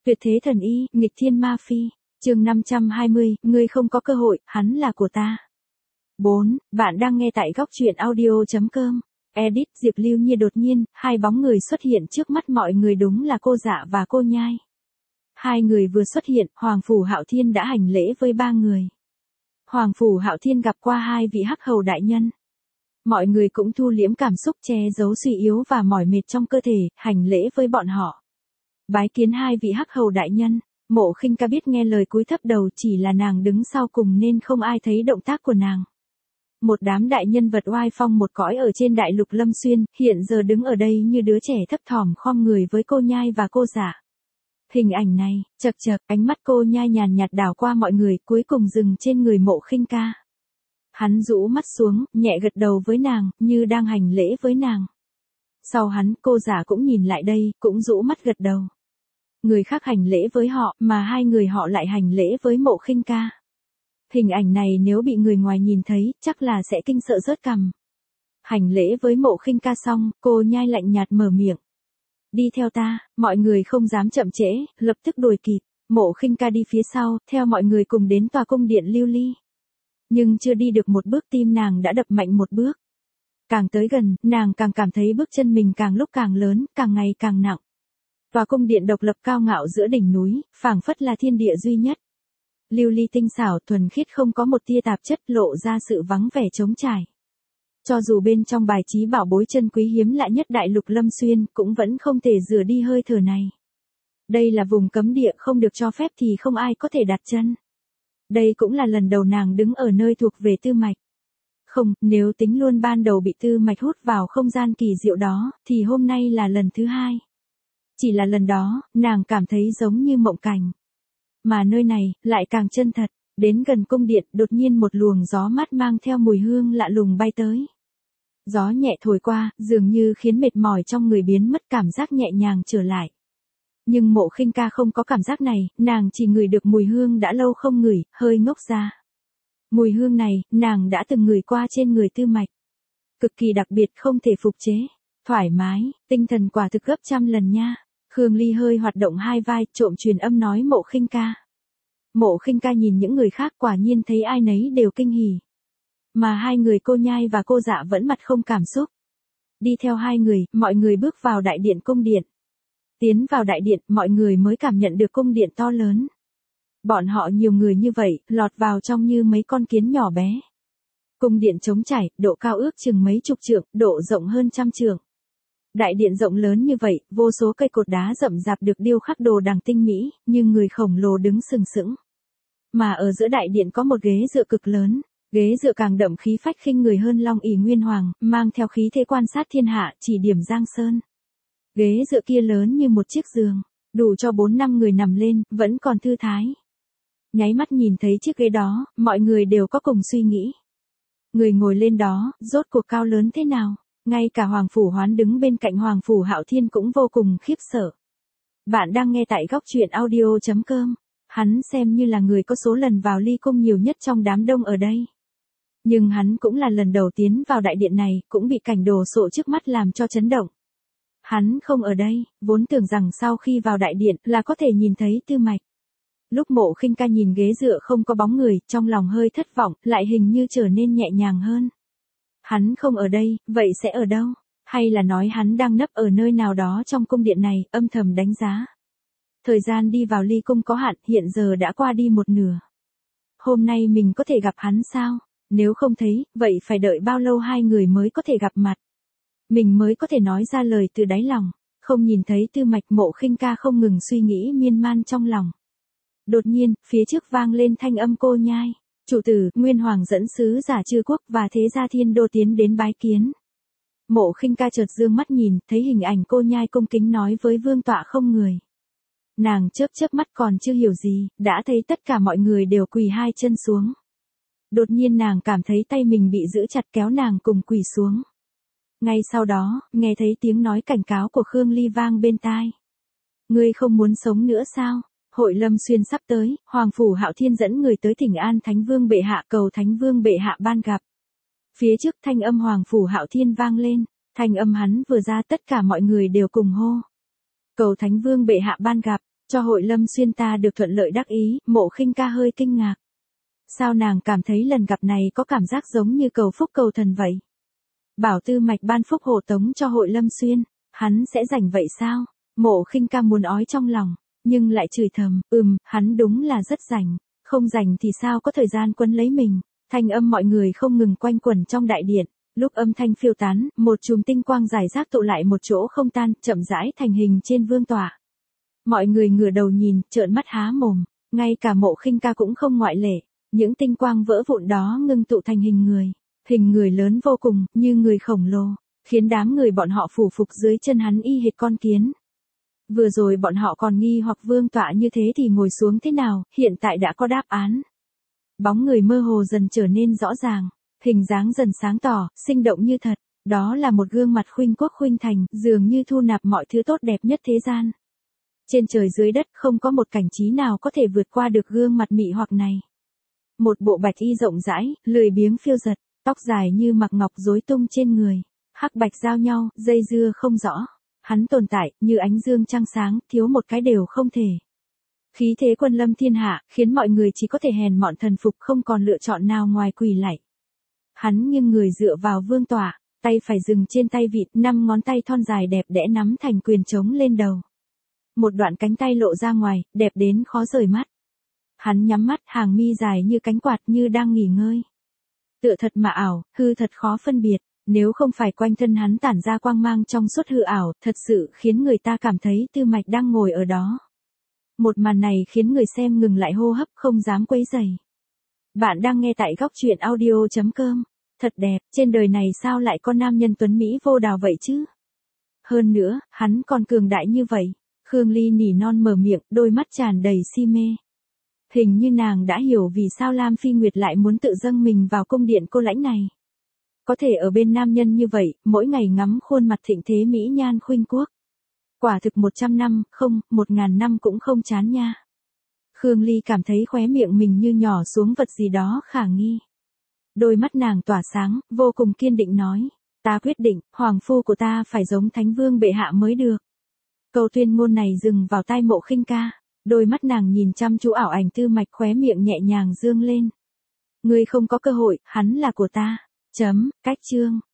Tuyệt thế thần y, nghịch thiên ma phi. Chương 520, ngươi không có cơ hội, hắn là của ta. 4. Bạn đang nghe tại góc truyện audio.com. Edit Diệp Lưu Nhiên. Đột nhiên, hai bóng người xuất hiện trước mắt mọi người, đúng là cô Dạ và cô Nhai. Hai người vừa xuất hiện, Hoàng Phủ Hạo Thiên đã hành lễ với ba người. Hoàng Phủ Hạo Thiên gặp qua hai vị hắc hầu đại nhân. Mọi người cũng thu liễm cảm xúc, che giấu suy yếu và mỏi mệt trong cơ thể, hành lễ với bọn họ. Bái kiến hai vị hắc hầu đại nhân. Mộ Khinh Ca biết nghe lời cúi thấp đầu, chỉ là nàng đứng sau cùng nên không ai thấy động tác của nàng. Một đám đại nhân vật oai phong một cõi ở trên đại lục Lâm Xuyên, hiện giờ đứng ở đây như đứa trẻ thấp thỏm khom người với cô Nhai và cô Dạ. Hình ảnh này, chậc chậc, ánh mắt cô Nhai nhàn nhạt đảo qua mọi người, cuối cùng dừng trên người Mộ Khinh Ca. Hắn rũ mắt xuống, nhẹ gật đầu với nàng, như đang hành lễ với nàng. Sau hắn, cô Dạ cũng nhìn lại đây, cũng rũ mắt gật đầu. Người khác hành lễ với họ, mà hai người họ lại hành lễ với Mộ Khinh Ca. Hình ảnh này nếu bị người ngoài nhìn thấy, chắc là sẽ kinh sợ rớt cằm. Hành lễ với Mộ Khinh Ca xong, cô Nhai lạnh nhạt mở miệng. Đi theo ta. Mọi người không dám chậm trễ, lập tức đuổi kịp. Mộ Khinh Ca đi phía sau, theo mọi người cùng đến tòa cung điện lưu ly. Nhưng chưa đi được một bước, tim nàng đã đập mạnh một bước. Càng tới gần, nàng càng cảm thấy bước chân mình càng lúc càng lớn, càng ngày càng nặng. Tòa cung điện độc lập cao ngạo giữa đỉnh núi, phảng phất là thiên địa duy nhất. Lưu ly tinh xảo thuần khiết, không có một tia tạp chất, lộ ra sự vắng vẻ trống trải. Cho dù bên trong bài trí bảo bối chân quý hiếm lạ nhất đại lục Lâm Xuyên, cũng vẫn không thể rửa đi hơi thở này. Đây là vùng cấm địa, không được cho phép thì không ai có thể đặt chân. Đây cũng là lần đầu nàng đứng ở nơi thuộc về Tư Mạch. Không, nếu tính luôn ban đầu bị Tư Mạch hút vào không gian kỳ diệu đó, thì hôm nay là lần thứ hai. Chỉ là lần đó, nàng cảm thấy giống như mộng cảnh. Mà nơi này, lại càng chân thật. Đến gần cung điện, đột nhiên một luồng gió mát mang theo mùi hương lạ lùng bay tới. Gió nhẹ thổi qua, dường như khiến mệt mỏi trong người biến mất, cảm giác nhẹ nhàng trở lại. Nhưng Mộ Khinh Ca không có cảm giác này, nàng chỉ ngửi được mùi hương đã lâu không ngửi, hơi ngốc ra. Mùi hương này, nàng đã từng ngửi qua trên người Tư Mạch. Cực kỳ đặc biệt, không thể phục chế. Thoải mái, tinh thần quả thực gấp trăm lần nha. Khương Ly hơi hoạt động hai vai, trộm truyền âm nói Mộ Khinh Ca. Mộ Khinh Ca nhìn những người khác, quả nhiên thấy ai nấy đều kinh hỉ. Mà hai người cô Nhai và cô Dạ vẫn mặt không cảm xúc. Đi theo hai người, mọi người bước vào đại điện cung điện. Tiến vào đại điện, mọi người mới cảm nhận được cung điện to lớn. Bọn họ nhiều người như vậy, lọt vào trong như mấy con kiến nhỏ bé. Cung điện trống trải, độ cao ước chừng mấy chục trượng, độ rộng hơn trăm trượng. Đại điện rộng lớn như vậy, vô số cây cột đá rậm rạp được điêu khắc đồ đằng tinh mỹ, như người khổng lồ đứng sừng sững. Mà ở giữa đại điện có một ghế dựa cực lớn, ghế dựa càng đậm khí phách khinh người hơn Long ỷ Nguyên Hoàng, mang theo khí thế quan sát thiên hạ, chỉ điểm Giang Sơn. Ghế dựa kia lớn như một chiếc giường, đủ cho 4-5 người nằm lên, vẫn còn thư thái. Nháy mắt nhìn thấy chiếc ghế đó, mọi người đều có cùng suy nghĩ. Người ngồi lên đó, rốt cuộc cao lớn thế nào? Ngay cả Hoàng Phủ Hoán đứng bên cạnh Hoàng Phủ Hạo Thiên cũng vô cùng khiếp sợ. Bạn đang nghe tại góc truyện audio.com. Hắn xem như là người có số lần vào ly cung nhiều nhất trong đám đông ở đây. Nhưng hắn cũng là lần đầu tiến vào đại điện này, cũng bị cảnh đồ sộ trước mắt làm cho chấn động. Hắn không ở đây, vốn tưởng rằng sau khi vào đại điện là có thể nhìn thấy Tư Mạch. Lúc Mộ Khinh Ca nhìn ghế dựa không có bóng người, trong lòng hơi thất vọng, lại hình như trở nên nhẹ nhàng hơn. Hắn không ở đây, vậy sẽ ở đâu? Hay là nói hắn đang nấp ở nơi nào đó trong cung điện này, âm thầm đánh giá. Thời gian đi vào ly cung có hạn, hiện giờ đã qua đi một nửa. Hôm nay mình có thể gặp hắn sao? Nếu không thấy, vậy phải đợi bao lâu hai người mới có thể gặp mặt? Mình mới có thể nói ra lời từ đáy lòng. Không nhìn thấy Tư Mạch, Mộ Khinh Ca không ngừng suy nghĩ miên man trong lòng. Đột nhiên, phía trước vang lên thanh âm cô Nhai. Chủ tử, Nguyên Hoàng dẫn sứ giả Chư Quốc và thế gia Thiên Đô tiến đến bái kiến. Mộ Khinh Ca chợt dương mắt nhìn, thấy hình ảnh cô Nhai cung kính nói với vương tọa không người. Nàng chớp chớp mắt còn chưa hiểu gì, đã thấy tất cả mọi người đều quỳ hai chân xuống. Đột nhiên nàng cảm thấy tay mình bị giữ chặt, kéo nàng cùng quỳ xuống. Ngay sau đó, nghe thấy tiếng nói cảnh cáo của Khương Ly vang bên tai. Ngươi không muốn sống nữa sao? Hội Lâm Xuyên sắp tới, Hoàng Phủ Hạo Thiên dẫn người tới thỉnh an Thánh Vương bệ hạ, cầu Thánh Vương bệ hạ ban gặp. Phía trước thanh âm Hoàng Phủ Hạo Thiên vang lên, thanh âm hắn vừa ra tất cả mọi người đều cùng hô. Cầu Thánh Vương bệ hạ ban gặp. Cho hội Lâm Xuyên ta được thuận lợi đắc ý, Mộ Khinh Ca hơi kinh ngạc. Sao nàng cảm thấy lần gặp này có cảm giác giống như cầu phúc cầu thần vậy? Bảo Tư Mạch ban phúc hộ tống cho hội Lâm Xuyên, hắn sẽ rảnh vậy sao? Mộ Khinh Ca muốn ói trong lòng, nhưng lại chửi thầm, hắn đúng là rất rảnh, không rảnh thì sao có thời gian quấn lấy mình. Thanh âm mọi người không ngừng quanh quẩn trong đại điện, lúc âm thanh phiêu tán, một chùm tinh quang rải rác tụ lại một chỗ không tan, chậm rãi thành hình trên vương tọa. Mọi người ngửa đầu nhìn, trợn mắt há mồm, ngay cả Mộ Khinh Ca cũng không ngoại lệ, những tinh quang vỡ vụn đó ngưng tụ thành hình người lớn vô cùng, như người khổng lồ, khiến đám người bọn họ phủ phục dưới chân hắn y hệt con kiến. Vừa rồi bọn họ còn nghi hoặc vương tọa như thế thì ngồi xuống thế nào, hiện tại đã có đáp án. Bóng người mơ hồ dần trở nên rõ ràng, hình dáng dần sáng tỏ, sinh động như thật, đó là một gương mặt khuynh quốc khuynh thành, dường như thu nạp mọi thứ tốt đẹp nhất thế gian. Trên trời dưới đất không có một cảnh trí nào có thể vượt qua được gương mặt mị hoặc này. Một bộ bạch y rộng rãi, lười biếng phiêu giật, tóc dài như mặc ngọc rối tung trên người, hắc bạch giao nhau, dây dưa không rõ. Hắn tồn tại, như ánh dương trăng sáng, thiếu một cái đều không thể. Khí thế quân lâm thiên hạ, khiến mọi người chỉ có thể hèn mọn thần phục không còn lựa chọn nào ngoài quỳ lạy. Hắn nghiêng người dựa vào vương tọa, tay phải dừng trên tay vịt, 5 ngón tay thon dài đẹp đẽ nắm thành quyền trống lên đầu. Một đoạn cánh tay lộ ra ngoài, đẹp đến khó rời mắt. Hắn nhắm mắt, hàng mi dài như cánh quạt như đang nghỉ ngơi. Tựa thật mà ảo, hư thật khó phân biệt, nếu không phải quanh thân hắn tản ra quang mang trong suốt hư ảo, thật sự khiến người ta cảm thấy Tư Mạch đang ngồi ở đó. Một màn này khiến người xem ngừng lại hô hấp không dám quấy rầy. Bạn đang nghe tại góc truyện audio.com. Thật đẹp, trên đời này sao lại có nam nhân tuấn Mỹ vô đào vậy chứ? Hơn nữa, hắn còn cường đại như vậy. Khương Ly nỉ non mở miệng, đôi mắt tràn đầy si mê. Hình như nàng đã hiểu vì sao Lam Phi Nguyệt lại muốn tự dâng mình vào cung điện cô lãnh này. Có thể ở bên nam nhân như vậy, mỗi ngày ngắm khuôn mặt thịnh thế mỹ nhan khuynh quốc. Quả thực 100 năm, không, 1000 năm cũng không chán nha. Khương Ly cảm thấy khóe miệng mình như nhỏ xuống vật gì đó khả nghi. Đôi mắt nàng tỏa sáng, vô cùng kiên định nói. Ta quyết định, hoàng phu của ta phải giống thánh vương bệ hạ mới được. Câu tuyên ngôn này dừng vào tai Mộ Khinh Ca. Đôi mắt nàng nhìn chăm chú ảo ảnh Tư Mạch, khóe miệng nhẹ nhàng dương lên. Ngươi không có cơ hội, hắn là của ta. Cách chương.